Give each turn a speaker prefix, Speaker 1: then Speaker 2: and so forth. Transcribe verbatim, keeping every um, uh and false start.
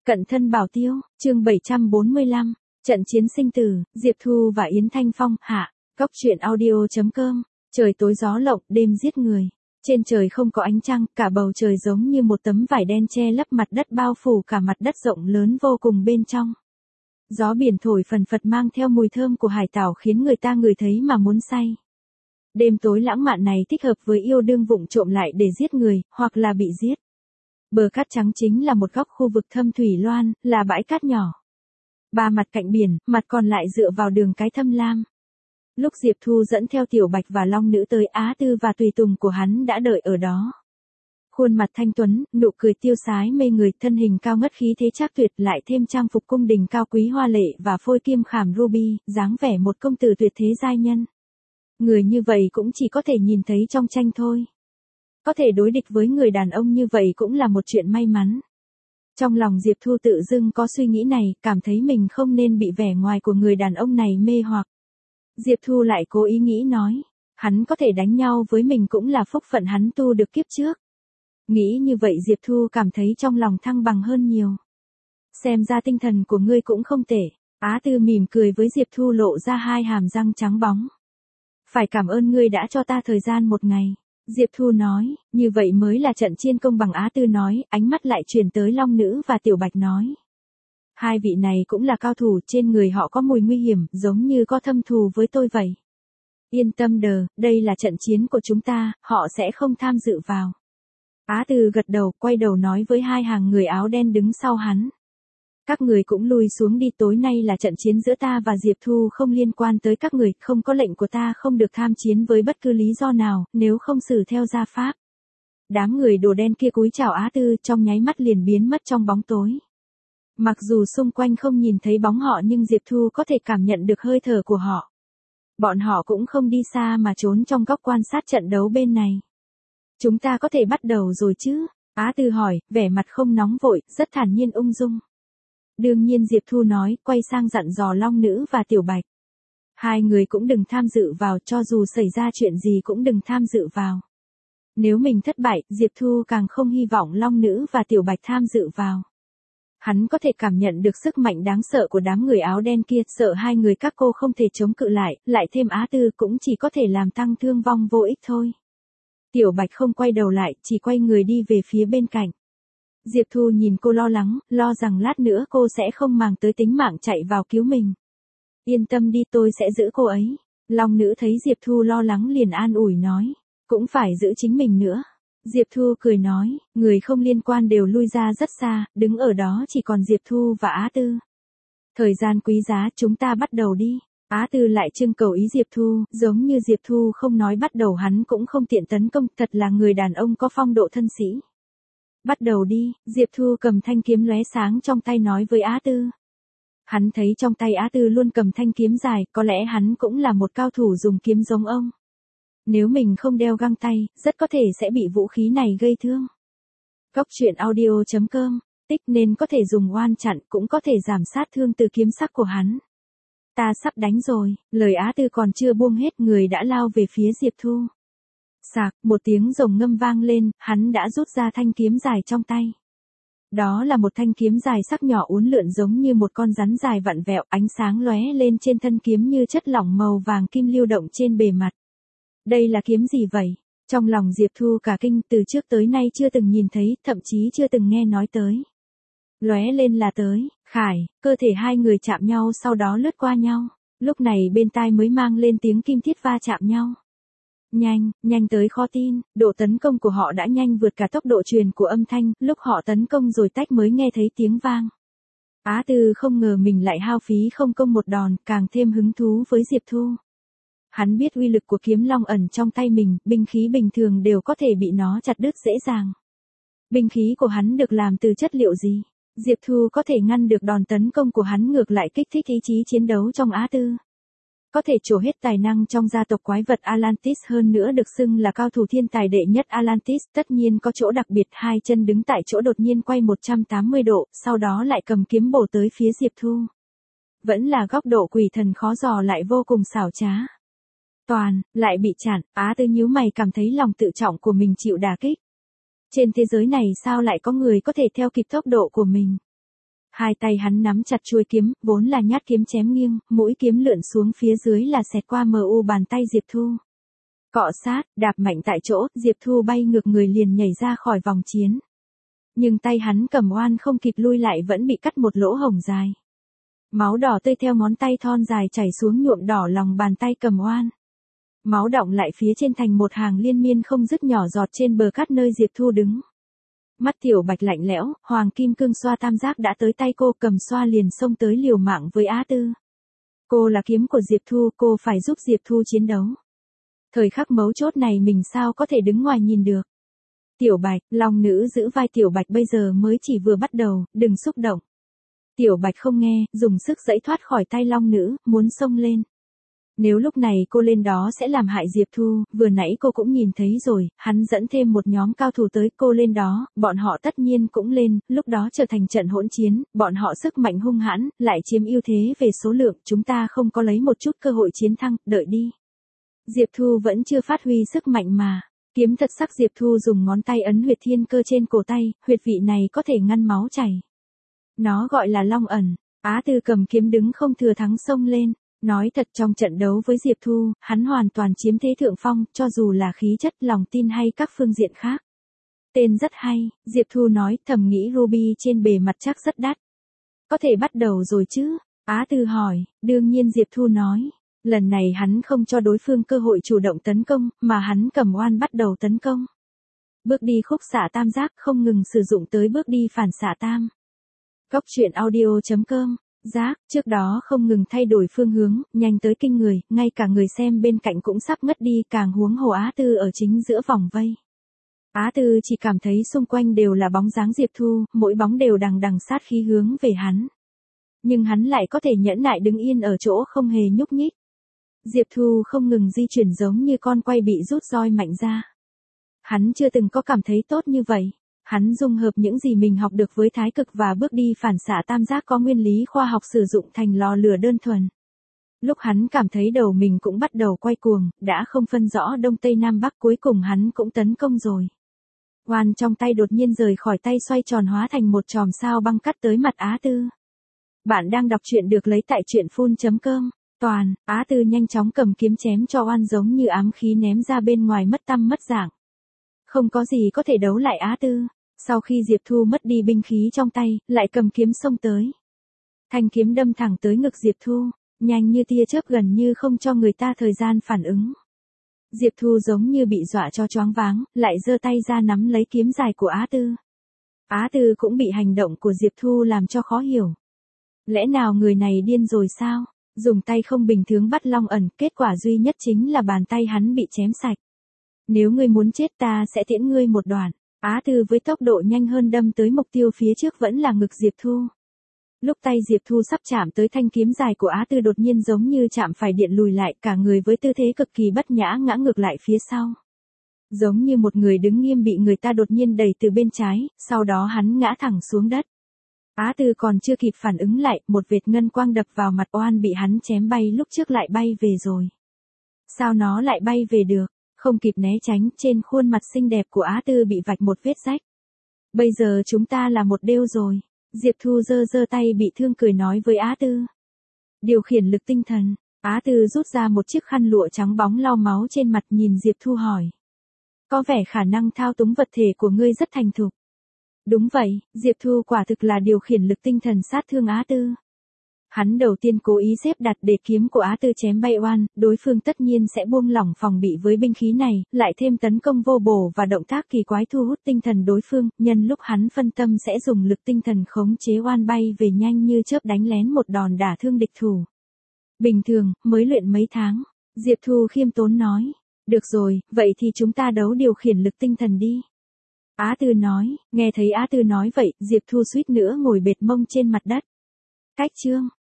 Speaker 1: Cận thân bảo tiêu, chương bảy trăm bốn mươi lăm, trận chiến sinh tử, Diệp Thu và Yến Thanh Phong, hạ, góc truyện audio.com, trời tối gió lộng, đêm giết người. Trên trời không có ánh trăng, cả bầu trời giống như một tấm vải đen che lấp mặt đất bao phủ cả mặt đất rộng lớn vô cùng bên trong. Gió biển thổi phần phật mang theo mùi thơm của hải tảo khiến người ta ngửi thấy mà muốn say. Đêm tối lãng mạn này thích hợp với yêu đương vụng trộm lại để giết người, hoặc là bị giết. Bờ cát trắng chính là một góc khu vực thâm thủy loan, là bãi cát nhỏ. Ba mặt cạnh biển, mặt còn lại dựa vào đường cái thâm lam. Lúc Diệp Thu dẫn theo Tiểu Bạch và Long Nữ tới, Á Tư và tùy tùng của hắn đã đợi ở đó. Khuôn mặt thanh tuấn, nụ cười tiêu sái mê người, thân hình cao ngất khí thế trác tuyệt, lại thêm trang phục cung đình cao quý hoa lệ và phôi kim khảm ruby, dáng vẻ một công tử tuyệt thế giai nhân. Người như vậy cũng chỉ có thể nhìn thấy trong tranh thôi. Có thể đối địch với người đàn ông như vậy cũng là một chuyện may mắn. Trong lòng Diệp Thu tự dưng có suy nghĩ này, cảm thấy mình không nên bị vẻ ngoài của người đàn ông này mê hoặc. Diệp Thu lại cố ý nghĩ nói, hắn có thể đánh nhau với mình cũng là phúc phận hắn tu được kiếp trước. Nghĩ như vậy Diệp Thu cảm thấy trong lòng thăng bằng hơn nhiều. Xem ra tinh thần của ngươi cũng không tệ. Á Tư mỉm cười với Diệp Thu lộ ra hai hàm răng trắng bóng. Phải cảm ơn ngươi đã cho ta thời gian một ngày. Diệp Thu nói, như vậy mới là trận chiến công bằng. Á Tư nói, ánh mắt lại chuyển tới Long Nữ và Tiểu Bạch nói. Hai vị này cũng là cao thủ, trên người họ có mùi nguy hiểm, giống như có thâm thù với tôi vậy. Yên tâm đờ, đây là trận chiến của chúng ta, họ sẽ không tham dự vào. Á Tư gật đầu, quay đầu nói với hai hàng người áo đen đứng sau hắn. Các người cũng lui xuống đi, tối nay là trận chiến giữa ta và Diệp Thu, không liên quan tới các người, không có lệnh của ta không được tham chiến với bất cứ lý do nào, nếu không xử theo gia pháp. Đám người đồ đen kia cúi chào Á Tư, trong nháy mắt liền biến mất trong bóng tối. Mặc dù xung quanh không nhìn thấy bóng họ nhưng Diệp Thu có thể cảm nhận được hơi thở của họ. Bọn họ cũng không đi xa mà trốn trong góc quan sát trận đấu bên này. Chúng ta có thể bắt đầu rồi chứ? Á Tư hỏi, vẻ mặt không nóng vội, rất thản nhiên ung dung. Đương nhiên Diệp Thu nói, quay sang dặn dò Long Nữ và Tiểu Bạch. Hai người cũng đừng tham dự vào, cho dù xảy ra chuyện gì cũng đừng tham dự vào. Nếu mình thất bại, Diệp Thu càng không hy vọng Long Nữ và Tiểu Bạch tham dự vào. Hắn có thể cảm nhận được sức mạnh đáng sợ của đám người áo đen kia, sợ hai người các cô không thể chống cự lại, lại thêm Á Tư cũng chỉ có thể làm tăng thương vong vô ích thôi. Tiểu Bạch không quay đầu lại, chỉ quay người đi về phía bên cạnh. Diệp Thu nhìn cô lo lắng, lo rằng lát nữa cô sẽ không màng tới tính mạng chạy vào cứu mình. Yên tâm đi, tôi sẽ giữ cô ấy. Long Nữ thấy Diệp Thu lo lắng liền an ủi nói, cũng phải giữ chính mình nữa. Diệp Thu cười nói, người không liên quan đều lui ra rất xa, đứng ở đó chỉ còn Diệp Thu và Á Tư. Thời gian quý giá, chúng ta bắt đầu đi. Á Tư lại trưng cầu ý Diệp Thu, giống như Diệp Thu không nói bắt đầu hắn cũng không tiện tấn công, thật là người đàn ông có phong độ thân sĩ. Bắt đầu đi, Diệp Thu cầm thanh kiếm lóe sáng trong tay nói với Á Tư. Hắn thấy trong tay Á Tư luôn cầm thanh kiếm dài, có lẽ hắn cũng là một cao thủ dùng kiếm giống ông. Nếu mình không đeo găng tay, rất có thể sẽ bị vũ khí này gây thương. Góc truyện audio.com, tích nên có thể dùng oan chặn, cũng có thể giảm sát thương từ kiếm sắc của hắn. Ta sắp đánh rồi, lời Á Tư còn chưa buông hết người đã lao về phía Diệp Thu. Sạc, một tiếng rồng ngâm vang lên, hắn đã rút ra thanh kiếm dài trong tay. Đó là một thanh kiếm dài sắc nhỏ uốn lượn giống như một con rắn dài vặn vẹo, ánh sáng lóe lên trên thân kiếm như chất lỏng màu vàng kim lưu động trên bề mặt. Đây là kiếm gì vậy? Trong lòng Diệp Thu cả kinh, từ trước tới nay chưa từng nhìn thấy, thậm chí chưa từng nghe nói tới. Lóe lên là tới, khải, cơ thể hai người chạm nhau sau đó lướt qua nhau. Lúc này bên tai mới mang lên tiếng kim thiết va chạm nhau. Nhanh, nhanh tới khó tin, độ tấn công của họ đã nhanh vượt cả tốc độ truyền của âm thanh, lúc họ tấn công rồi tách mới nghe thấy tiếng vang. Á Tư không ngờ mình lại hao phí không công một đòn, càng thêm hứng thú với Diệp Thu. Hắn biết uy lực của kiếm long ẩn trong tay mình, binh khí bình thường đều có thể bị nó chặt đứt dễ dàng. Binh khí của hắn được làm từ chất liệu gì? Diệp Thu có thể ngăn được đòn tấn công của hắn, ngược lại kích thích ý chí chiến đấu trong Á Tư. Có thể trổ hết tài năng trong gia tộc quái vật Atlantis, hơn nữa được xưng là cao thủ thiên tài đệ nhất Atlantis, tất nhiên có chỗ đặc biệt. Hai chân đứng tại chỗ đột nhiên quay một trăm tám mươi độ, sau đó lại cầm kiếm bổ tới phía Diệp Thu. Vẫn là góc độ quỷ thần khó dò lại vô cùng xảo trá. Toàn, lại bị chặn, Á Tư nhíu mày cảm thấy lòng tự trọng của mình chịu đả kích. Trên thế giới này sao lại có người có thể theo kịp tốc độ của mình? Hai tay hắn nắm chặt chuôi kiếm, vốn là nhát kiếm chém nghiêng, mũi kiếm lượn xuống phía dưới là xẹt qua mờ u bàn tay Diệp Thu. Cọ sát, đạp mạnh tại chỗ, Diệp Thu bay ngược người liền nhảy ra khỏi vòng chiến. Nhưng tay hắn cầm oan không kịp lui lại vẫn bị cắt một lỗ hổng dài. Máu đỏ tươi theo ngón tay thon dài chảy xuống nhuộm đỏ lòng bàn tay cầm oan. Máu đọng lại phía trên thành một hàng liên miên không dứt nhỏ giọt trên bờ cát nơi Diệp Thu đứng. Mắt Tiểu Bạch lạnh lẽo, hoàng kim cương xoa tam giác đã tới tay cô, cầm xoa liền xông tới liều mạng với Á Tư. Cô là kiếm của Diệp Thu, cô phải giúp Diệp Thu chiến đấu. Thời khắc mấu chốt này mình sao có thể đứng ngoài nhìn được. Tiểu Bạch, Long nữ giữ vai Tiểu Bạch bây giờ mới chỉ vừa bắt đầu, đừng xúc động. Tiểu Bạch không nghe, dùng sức giãy thoát khỏi tay Long nữ, muốn xông lên. Nếu lúc này cô lên đó sẽ làm hại Diệp Thu, vừa nãy cô cũng nhìn thấy rồi, hắn dẫn thêm một nhóm cao thủ tới, cô lên đó, bọn họ tất nhiên cũng lên, lúc đó trở thành trận hỗn chiến, bọn họ sức mạnh hung hãn, lại chiếm ưu thế về số lượng, chúng ta không có lấy một chút cơ hội chiến thắng, đợi đi. Diệp Thu vẫn chưa phát huy sức mạnh mà. Kiếm thật sắc. Diệp Thu dùng ngón tay ấn huyệt thiên cơ trên cổ tay, huyệt vị này có thể ngăn máu chảy. Nó gọi là long ẩn. Á Tư cầm kiếm đứng không thừa thắng xông lên. Nói thật trong trận đấu với Diệp Thu, hắn hoàn toàn chiếm thế thượng phong, cho dù là khí chất, lòng tin hay các phương diện khác. Tên rất hay, Diệp Thu nói, thầm nghĩ ruby trên bề mặt chắc rất đắt. Có thể bắt đầu rồi chứ? Á Tư hỏi, đương nhiên Diệp Thu nói. Lần này hắn không cho đối phương cơ hội chủ động tấn công, mà hắn cầm oan bắt đầu tấn công. Bước đi khúc xạ tam giác không ngừng sử dụng tới bước đi phản xạ tam. Góc truyện audio chấm com, giác, trước đó không ngừng thay đổi phương hướng, nhanh tới kinh người, ngay cả người xem bên cạnh cũng sắp ngất đi, càng huống hồ Á Tư ở chính giữa vòng vây. Á Tư chỉ cảm thấy xung quanh đều là bóng dáng Diệp Thu, mỗi bóng đều đằng đằng sát khí hướng về hắn. Nhưng hắn lại có thể nhẫn nại đứng yên ở chỗ không hề nhúc nhích. Diệp Thu không ngừng di chuyển giống như con quay bị rút roi mạnh ra. Hắn chưa từng có cảm thấy tốt như vậy. Hắn dung hợp những gì mình học được với thái cực và bước đi phản xạ tam giác có nguyên lý khoa học sử dụng thành lò lửa đơn thuần. Lúc hắn cảm thấy đầu mình cũng bắt đầu quay cuồng, đã không phân rõ đông tây nam bắc, cuối cùng hắn cũng tấn công rồi. Oan trong tay đột nhiên rời khỏi tay, xoay tròn hóa thành một chòm sao băng cắt tới mặt Á Tư. Bạn đang đọc truyện được lấy tại truyện phun chấm com. Toàn, Á Tư nhanh chóng cầm kiếm chém cho oan giống như ám khí ném ra bên ngoài mất tăm mất dạng. Không có gì có thể đấu lại Á Tư. Sau khi Diệp Thu mất đi binh khí trong tay, lại cầm kiếm xông tới. Thanh kiếm đâm thẳng tới ngực Diệp Thu, nhanh như tia chớp gần như không cho người ta thời gian phản ứng. Diệp Thu giống như bị dọa cho choáng váng, lại giơ tay ra nắm lấy kiếm dài của Á Tư. Á Tư cũng bị hành động của Diệp Thu làm cho khó hiểu. Lẽ nào người này điên rồi sao? Dùng tay không bình thường bắt long ẩn, kết quả duy nhất chính là bàn tay hắn bị chém sạch. Nếu ngươi muốn chết ta sẽ tiễn ngươi một đoạn. Á Tư với tốc độ nhanh hơn đâm tới mục tiêu phía trước vẫn là ngực Diệp Thu. Lúc tay Diệp Thu sắp chạm tới thanh kiếm dài của Á Tư đột nhiên giống như chạm phải điện lùi lại, cả người với tư thế cực kỳ bất nhã ngã ngược lại phía sau. Giống như một người đứng nghiêm bị người ta đột nhiên đẩy từ bên trái, sau đó hắn ngã thẳng xuống đất. Á Tư còn chưa kịp phản ứng lại, một vệt ngân quang đập vào mặt oan bị hắn chém bay lúc trước lại bay về rồi. Sao nó lại bay về được? Không kịp né tránh, trên khuôn mặt xinh đẹp của Á Tư bị vạch một vết rách. Bây giờ chúng ta là một đêu rồi. Diệp Thu giơ giơ tay bị thương cười nói với Á Tư. Điều khiển lực tinh thần. Á Tư rút ra một chiếc khăn lụa trắng bóng lau máu trên mặt, nhìn Diệp Thu hỏi. Có vẻ khả năng thao túng vật thể của ngươi rất thành thục. Đúng vậy, Diệp Thu quả thực là điều khiển lực tinh thần sát thương Á Tư. Hắn đầu tiên cố ý xếp đặt để kiếm của Á Tư chém bay oan, đối phương tất nhiên sẽ buông lỏng phòng bị với binh khí này, lại thêm tấn công vô bổ và động tác kỳ quái thu hút tinh thần đối phương, nhân lúc hắn phân tâm sẽ dùng lực tinh thần khống chế oan bay về nhanh như chớp đánh lén một đòn đả thương địch thủ. Bình thường, mới luyện mấy tháng, Diệp Thu khiêm tốn nói. Được rồi, vậy thì chúng ta đấu điều khiển lực tinh thần đi. Á Tư nói, nghe thấy Á Tư nói vậy, Diệp Thu suýt nữa ngồi bệt mông trên mặt đất. Cách chương